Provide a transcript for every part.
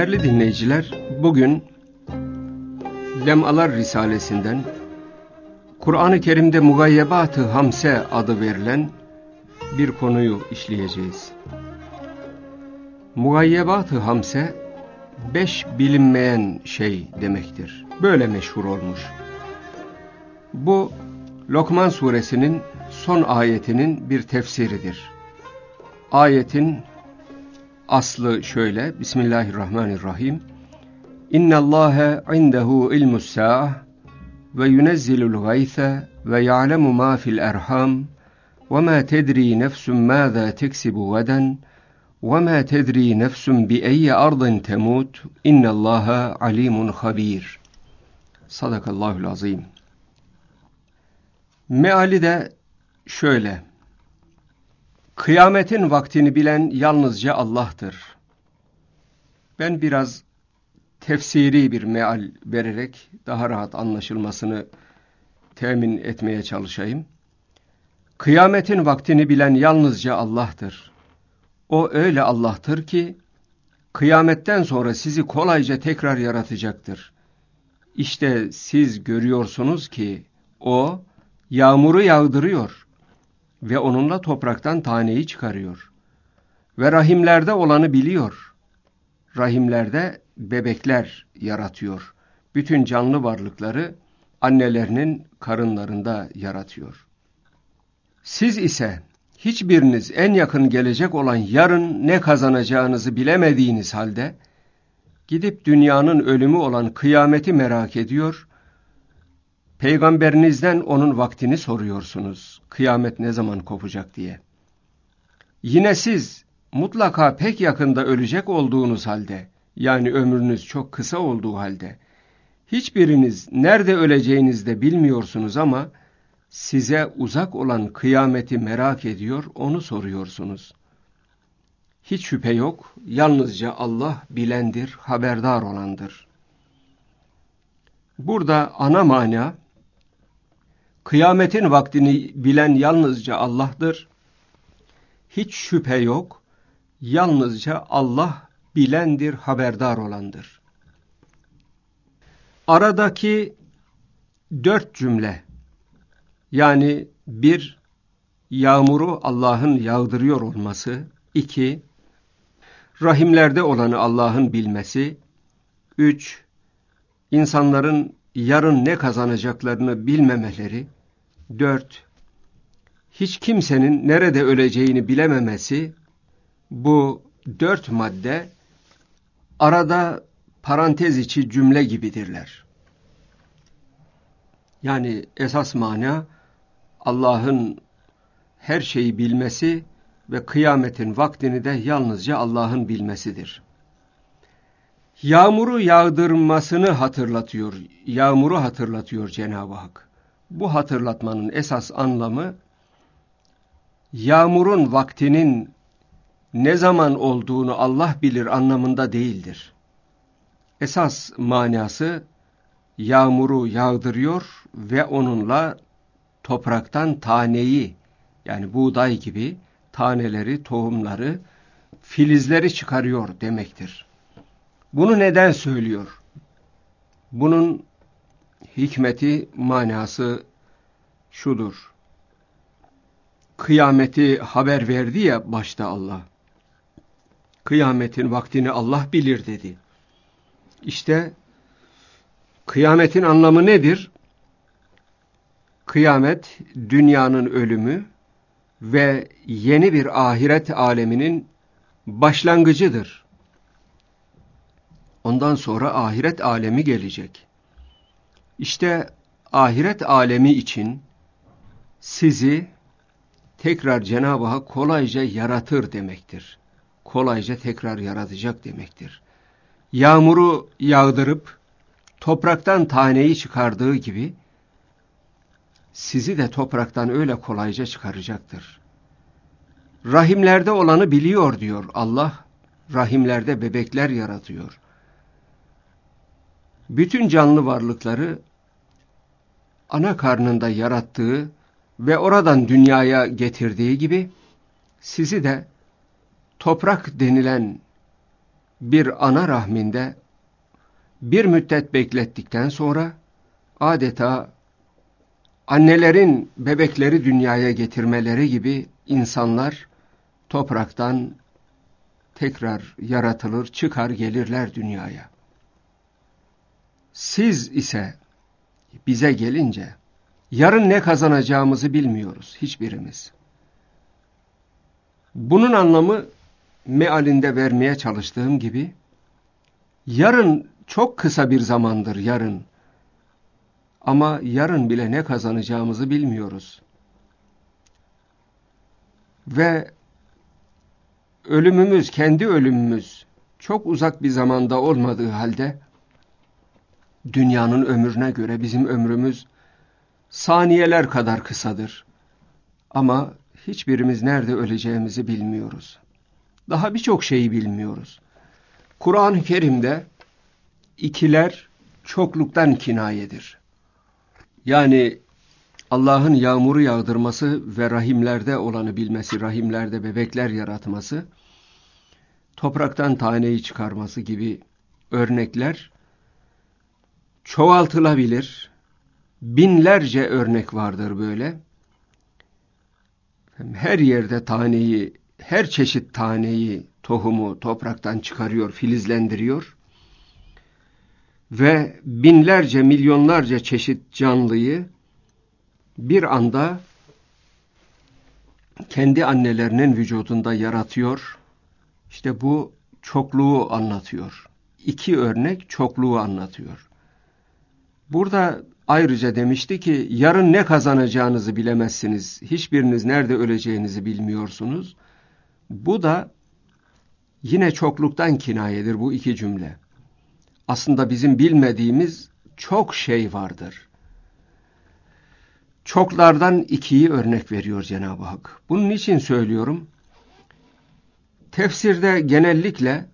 Değerli dinleyiciler, bugün Lemalar Risalesinden Kur'an-ı Kerim'de Mugayyebat-ı Hamse adı verilen bir konuyu işleyeceğiz. Mugayyebat-ı Hamse, 5 bilinmeyen şey demektir. Böyle meşhur olmuş. Bu Lokman suresinin son ayetinin bir tefsiridir. Ayetin aslı şöyle: Bismillahirrahmanirrahim. İnnallâhe indehu ilmus-sâ'ah ve yunezzilul gayse ve ya'lemu mâ fil erham ve mâ tedrî nefsun mâzâ teksibu gaden ve mâ tedrî nefsun bi eyyi ardın temût innallâhe alîmun habîr. Sadakallahul azîm. Meali de şöyle: Kıyametin vaktini bilen yalnızca Allah'tır. Ben biraz tefsiri bir meal vererek daha rahat anlaşılmasını temin etmeye çalışayım. Kıyametin vaktini bilen yalnızca Allah'tır. O öyle Allah'tır ki, kıyametten sonra sizi kolayca tekrar yaratacaktır. İşte siz görüyorsunuz ki, O yağmuru yağdırıyor ve onunla topraktan taneyi çıkarıyor. Ve rahimlerde olanı biliyor. Rahimlerde bebekler yaratıyor. Bütün canlı varlıkları annelerinin karınlarında yaratıyor. Siz ise hiçbiriniz en yakın gelecek olan yarın ne kazanacağınızı bilemediğiniz halde gidip dünyanın ölümü olan kıyameti merak ediyor, peygamberinizden onun vaktini soruyorsunuz, kıyamet ne zaman kopacak diye. Yine siz mutlaka pek yakında ölecek olduğunuz halde, yani ömrünüz çok kısa olduğu halde, hiçbiriniz nerede öleceğinizi de bilmiyorsunuz ama size uzak olan kıyameti merak ediyor, onu soruyorsunuz. Hiç şüphe yok, yalnızca Allah bilendir, haberdar olandır. Burada ana mana, kıyametin vaktini bilen yalnızca Allah'tır. Hiç şüphe yok, yalnızca Allah bilendir, haberdar olandır. Aradaki 4 cümle, yani 1, yağmuru Allah'ın yağdırıyor olması, 2, rahimlerde olanı Allah'ın bilmesi, 3, insanların yarın ne kazanacaklarını bilmemeleri, 4, hiç kimsenin nerede öleceğini bilememesi, bu 4 madde arada parantez içi cümle gibidirler. Yani esas mana Allah'ın her şeyi bilmesi ve kıyametin vaktini de yalnızca Allah'ın bilmesidir. Yağmuru yağdırmasını hatırlatıyor, yağmuru hatırlatıyor Cenab-ı Hak. Bu hatırlatmanın esas anlamı, yağmurun vaktinin ne zaman olduğunu Allah bilir anlamında değildir. Esas manası, yağmuru yağdırıyor ve onunla topraktan taneyi, yani buğday gibi taneleri, tohumları, filizleri çıkarıyor demektir. Bunu neden söylüyor? Bunun hikmeti, manası şudur. Kıyameti haber verdi ya başta Allah. Kıyametin vaktini Allah bilir dedi. İşte kıyametin anlamı nedir? Kıyamet, dünyanın ölümü ve yeni bir ahiret aleminin başlangıcıdır. Ondan sonra ahiret alemi gelecek. İşte ahiret alemi için sizi tekrar Cenab-ı Hak kolayca yaratır demektir. Kolayca tekrar yaratacak demektir. Yağmuru yağdırıp topraktan taneyi çıkardığı gibi sizi de topraktan öyle kolayca çıkaracaktır. Rahimlerde olanı biliyor diyor Allah. Rahimlerde bebekler yaratıyor. Bütün canlı varlıkları ana karnında yarattığı ve oradan dünyaya getirdiği gibi sizi de toprak denilen bir ana rahminde bir müddet beklettikten sonra adeta annelerin bebekleri dünyaya getirmeleri gibi insanlar topraktan tekrar yaratılır, çıkar gelirler dünyaya. Siz ise bize gelince yarın ne kazanacağımızı bilmiyoruz hiçbirimiz. Bunun anlamı mealinde vermeye çalıştığım gibi yarın çok kısa bir zamandır yarın. Ama yarın bile ne kazanacağımızı bilmiyoruz. Ve ölümümüz, kendi ölümümüz çok uzak bir zamanda olmadığı halde dünyanın ömrüne göre bizim ömrümüz saniyeler kadar kısadır. Ama hiçbirimiz nerede öleceğimizi bilmiyoruz. Daha birçok şeyi bilmiyoruz. Kur'an-ı Kerim'de ikiler çokluktan kinayedir. Yani Allah'ın yağmuru yağdırması ve rahimlerde olanı bilmesi, rahimlerde bebekler yaratması, topraktan taneyi çıkarması gibi örnekler çoğaltılabilir. Binlerce örnek vardır böyle. Her yerde taneyi, her çeşit taneyi, tohumu topraktan çıkarıyor, filizlendiriyor. Ve binlerce, milyonlarca çeşit canlıyı bir anda kendi annelerinin vücudunda yaratıyor. İşte bu çokluğu anlatıyor. İki örnek çokluğu anlatıyor. Burada ayrıca demişti ki yarın ne kazanacağınızı bilemezsiniz. Hiçbiriniz nerede öleceğinizi bilmiyorsunuz. Bu da yine çokluktan kinayedir bu iki cümle. Aslında bizim bilmediğimiz çok şey vardır. Çoklardan ikiyi örnek veriyor Cenab-ı Hak. Bunun için söylüyorum. Tefsirde genellikle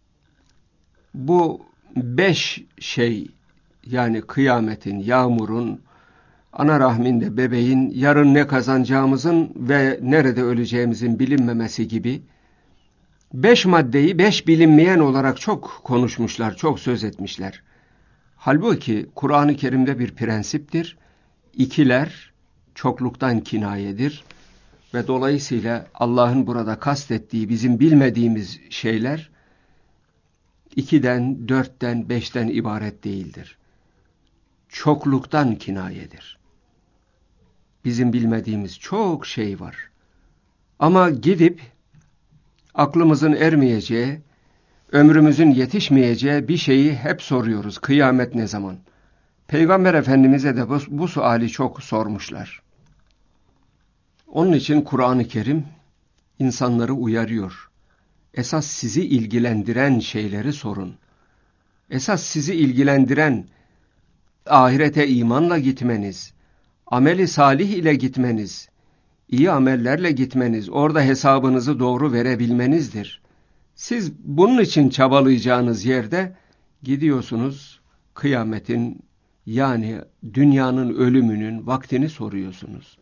bu 5 şey, yani kıyametin, yağmurun, ana rahminde bebeğin, yarın ne kazanacağımızın ve nerede öleceğimizin bilinmemesi gibi 5 maddeyi 5 bilinmeyen olarak çok konuşmuşlar, çok söz etmişler. Halbuki Kur'an-ı Kerim'de bir prensiptir. İkiler çokluktan kinayedir ve dolayısıyla Allah'ın burada kastettiği bizim bilmediğimiz şeyler 2'den, 4'ten, 5'ten ibaret değildir. Çokluktan kinayedir. Bizim bilmediğimiz çok şey var. Ama gidip aklımızın ermeyeceği, ömrümüzün yetişmeyeceği bir şeyi hep soruyoruz. Kıyamet ne zaman? Peygamber Efendimiz'e de bu suali çok sormuşlar. Onun için Kur'an-ı Kerim insanları uyarıyor. Esas sizi ilgilendiren şeyleri sorun. Esas sizi ilgilendiren ahirete imanla gitmeniz, ameli salih ile gitmeniz, iyi amellerle gitmeniz, orada hesabınızı doğru verebilmenizdir. Siz bunun için çabalayacağınız yerde gidiyorsunuz kıyametin, yani dünyanın ölümünün vaktini soruyorsunuz.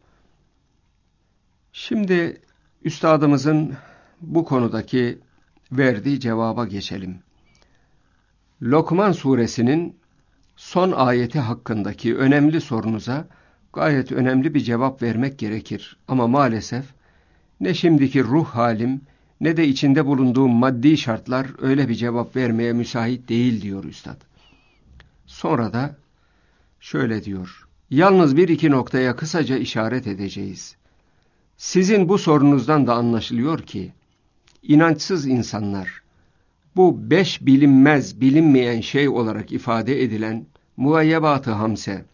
Şimdi üstadımızın bu konudaki verdiği cevaba geçelim. Lokman suresinin son ayeti hakkındaki önemli sorunuza gayet önemli bir cevap vermek gerekir. Ama maalesef ne şimdiki ruh halim ne de içinde bulunduğum maddi şartlar öyle bir cevap vermeye müsait değil diyor üstad. Sonra da şöyle diyor. Yalnız bir iki noktaya kısaca işaret edeceğiz. Sizin bu sorunuzdan da anlaşılıyor ki inançsız insanlar bu 5 bilinmez, bilinmeyen şey olarak ifade edilen mugayyebat-ı hamse,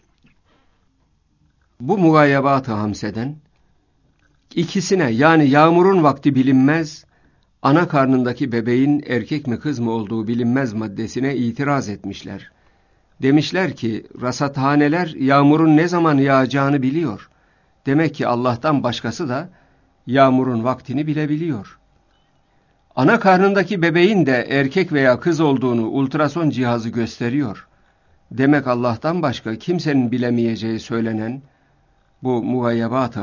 bu mugayyebat-ı hamseden ikisine, yani yağmurun vakti bilinmez, ana karnındaki bebeğin erkek mi kız mı olduğu bilinmez maddesine itiraz etmişler. Demişler ki rasathaneler yağmurun ne zaman yağacağını biliyor. Demek ki Allah'tan başkası da yağmurun vaktini bilebiliyor. Ana karnındaki bebeğin de erkek veya kız olduğunu ultrason cihazı gösteriyor. Demek Allah'tan başka kimsenin bilemeyeceği söylenen bu mugayyebat-ı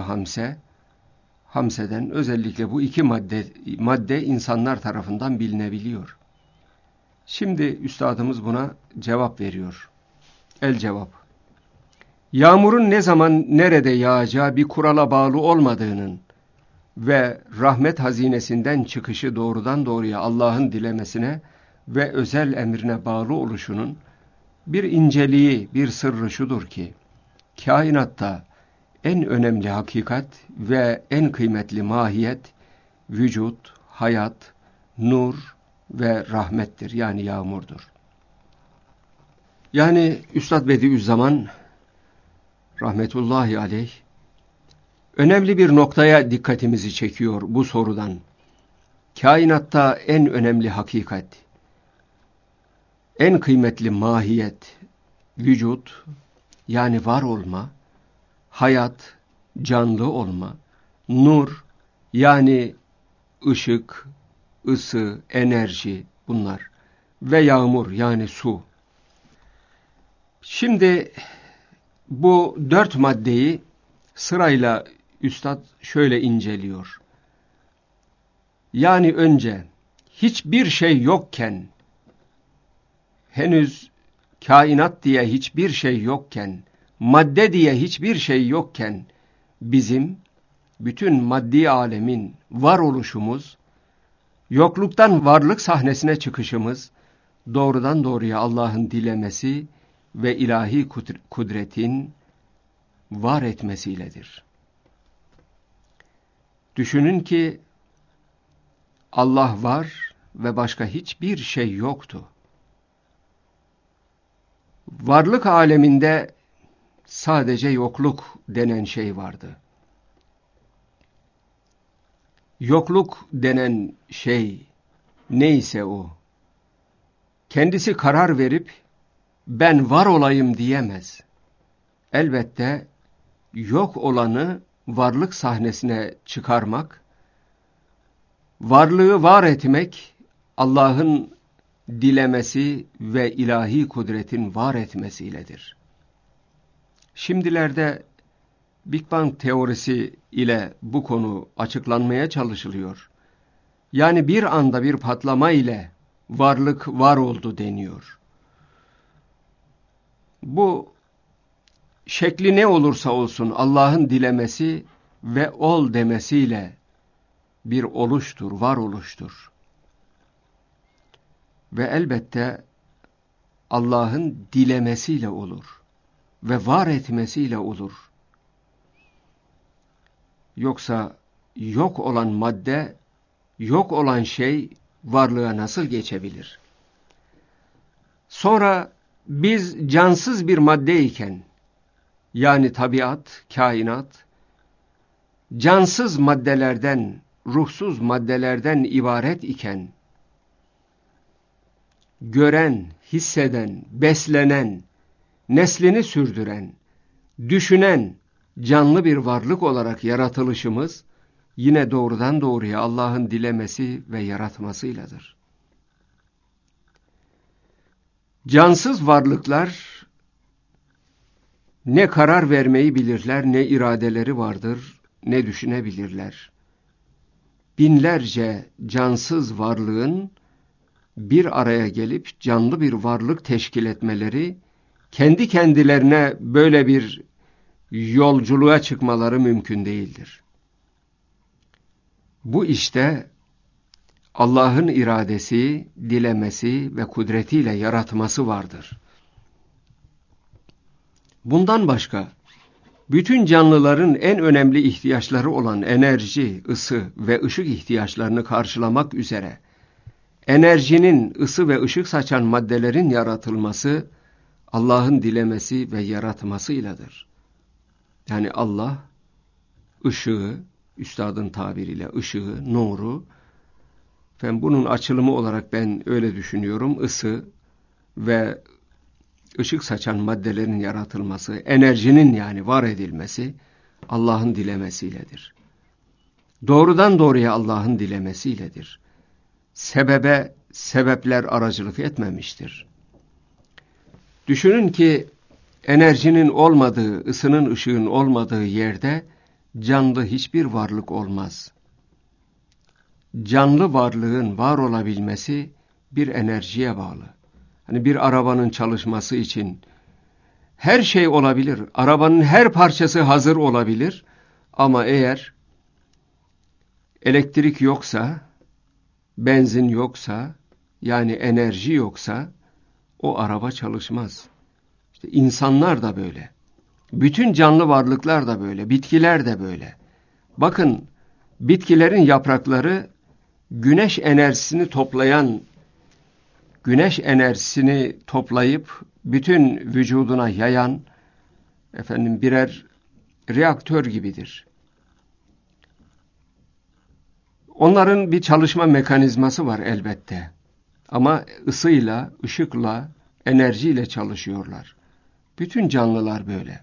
hamseden özellikle bu iki madde insanlar tarafından bilinebiliyor. Şimdi üstadımız buna cevap veriyor. El cevap. Yağmurun ne zaman nerede yağacağı bir kurala bağlı olmadığının ve rahmet hazinesinden çıkışı doğrudan doğruya Allah'ın dilemesine ve özel emrine bağlı oluşunun bir inceliği, bir sırrı şudur ki, kainatta en önemli hakikat ve en kıymetli mahiyet, vücut, hayat, nur ve rahmettir. Yani yağmurdur. Yani Üstad Bediüzzaman rahmetullahi aleyh önemli bir noktaya dikkatimizi çekiyor bu sorudan. Kainatta en önemli hakikat, en kıymetli mahiyet, vücut yani var olma, hayat, canlı olma, nur yani ışık, ısı, enerji bunlar ve yağmur yani su. Şimdi bu 4 maddeyi sırayla üstad şöyle inceliyor. Yani önce hiçbir şey yokken, henüz kainat diye hiçbir şey yokken, madde diye hiçbir şey yokken, bizim bütün maddi alemin varoluşumuz, yokluktan varlık sahnesine çıkışımız, doğrudan doğruya Allah'ın dilemesi ve ilahi kudretin var etmesiyledir. Düşünün ki Allah var ve başka hiçbir şey yoktu. Varlık aleminde sadece yokluk denen şey vardı. Yokluk denen şey neyse o, kendisi karar verip ben var olayım diyemez. Elbette yok olanı varlık sahnesine çıkarmak, varlığı var etmek Allah'ın dilemesi ve ilahi kudretin var etmesiyledir. Şimdilerde Big Bang teorisi ile bu konu açıklanmaya çalışılıyor. Yani bir anda bir patlama ile varlık var oldu deniyor. Bu şekli ne olursa olsun Allah'ın dilemesi ve ol demesiyle bir oluştur, varoluştur. Ve elbette Allah'ın dilemesiyle olur ve var etmesiyle olur. Yoksa yok olan madde, yok olan şey varlığa nasıl geçebilir? Sonra biz cansız bir maddeyken, yani tabiat, kainat, cansız maddelerden, ruhsuz maddelerden ibaret iken, gören, hisseden, beslenen, neslini sürdüren, düşünen, canlı bir varlık olarak yaratılışımız, yine doğrudan doğruya Allah'ın dilemesi ve yaratmasıyladır. Cansız varlıklar ne karar vermeyi bilirler, ne iradeleri vardır, ne düşünebilirler. Binlerce cansız varlığın bir araya gelip canlı bir varlık teşkil etmeleri, kendi kendilerine böyle bir yolculuğa çıkmaları mümkün değildir. Bu işte Allah'ın iradesi, dilemesi ve kudretiyle yaratması vardır. Bundan başka, bütün canlıların en önemli ihtiyaçları olan enerji, ısı ve ışık ihtiyaçlarını karşılamak üzere, enerjinin, ısı ve ışık saçan maddelerin yaratılması, Allah'ın dilemesi ve yaratmasıyladır. Yani Allah, ışığı, üstadın tabiriyle ışığı, nuru, bunun açılımı olarak ben öyle düşünüyorum, ısı ve ışık saçan maddelerin yaratılması, enerjinin yani var edilmesi Allah'ın dilemesiyledir. Doğrudan doğruya Allah'ın dilemesiyledir. Sebebe sebepler aracılık etmemiştir. Düşünün ki enerjinin olmadığı, ısının ışığın olmadığı yerde canlı hiçbir varlık olmaz. Canlı varlığın var olabilmesi bir enerjiye bağlı. Hani bir arabanın çalışması için her şey olabilir. Arabanın her parçası hazır olabilir. Ama eğer elektrik yoksa, benzin yoksa, yani enerji yoksa o araba çalışmaz. İşte insanlar da böyle. Bütün canlı varlıklar da böyle. Bitkiler de böyle. Bakın, bitkilerin yaprakları güneş enerjisini toplayıp bütün vücuduna yayan birer reaktör gibidir. Onların bir çalışma mekanizması var elbette. Ama ısıyla, ışıkla, enerjiyle çalışıyorlar. Bütün canlılar böyle.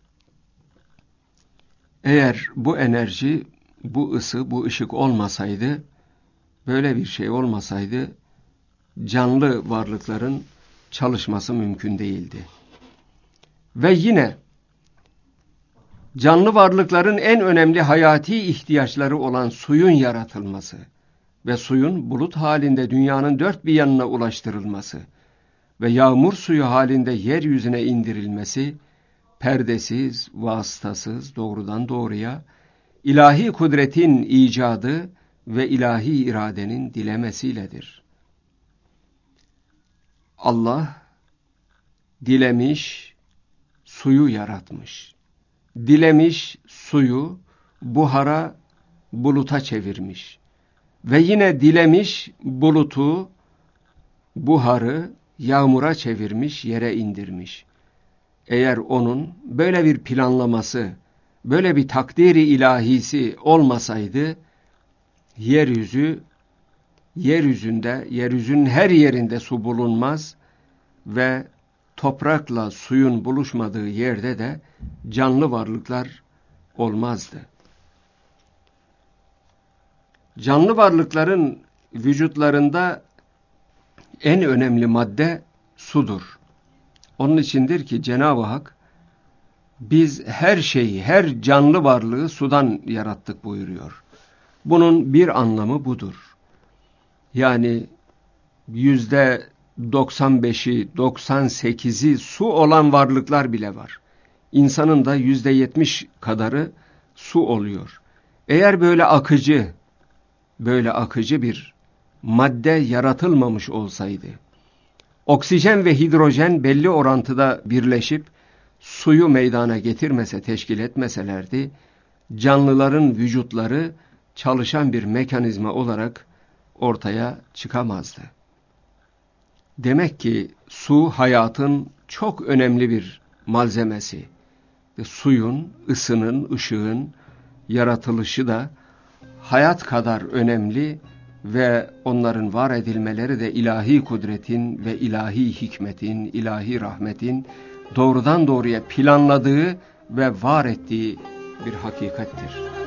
Eğer bu enerji, bu ısı, bu ışık olmasaydı, böyle bir şey olmasaydı, canlı varlıkların çalışması mümkün değildi. Ve yine canlı varlıkların en önemli hayati ihtiyaçları olan suyun yaratılması ve suyun bulut halinde dünyanın dört bir yanına ulaştırılması ve yağmur suyu halinde yeryüzüne indirilmesi, perdesiz, vasıtasız, doğrudan doğruya, ilahi kudretin icadı ve ilahi iradenin dilemesiyledir. Allah dilemiş, suyu yaratmış. Dilemiş, suyu buhara, buluta çevirmiş. Ve yine dilemiş, bulutu, buharı yağmura çevirmiş, yere indirmiş. Eğer onun böyle bir planlaması, böyle bir takdiri ilahisi olmasaydı, yeryüzünün her yerinde su bulunmaz ve toprakla suyun buluşmadığı yerde de canlı varlıklar olmazdı. Canlı varlıkların vücutlarında en önemli madde sudur. Onun içindir ki Cenab-ı Hak biz her şeyi, her canlı varlığı sudan yarattık buyuruyor. Bunun bir anlamı budur. Yani %95'i, 98'i su olan varlıklar bile var. İnsanın da %70 kadarı su oluyor. Eğer böyle akıcı bir madde yaratılmamış olsaydı, oksijen ve hidrojen belli orantıda birleşip suyu meydana teşkil etmeselerdi, canlıların vücutları çalışan bir mekanizma olarak ortaya çıkamazdı. Demek ki su hayatın çok önemli bir malzemesi. Suyun, ısının, ışığın yaratılışı da hayat kadar önemli ve onların var edilmeleri de ilahi kudretin ve ilahi hikmetin, ilahi rahmetin doğrudan doğruya planladığı ve var ettiği bir hakikattir.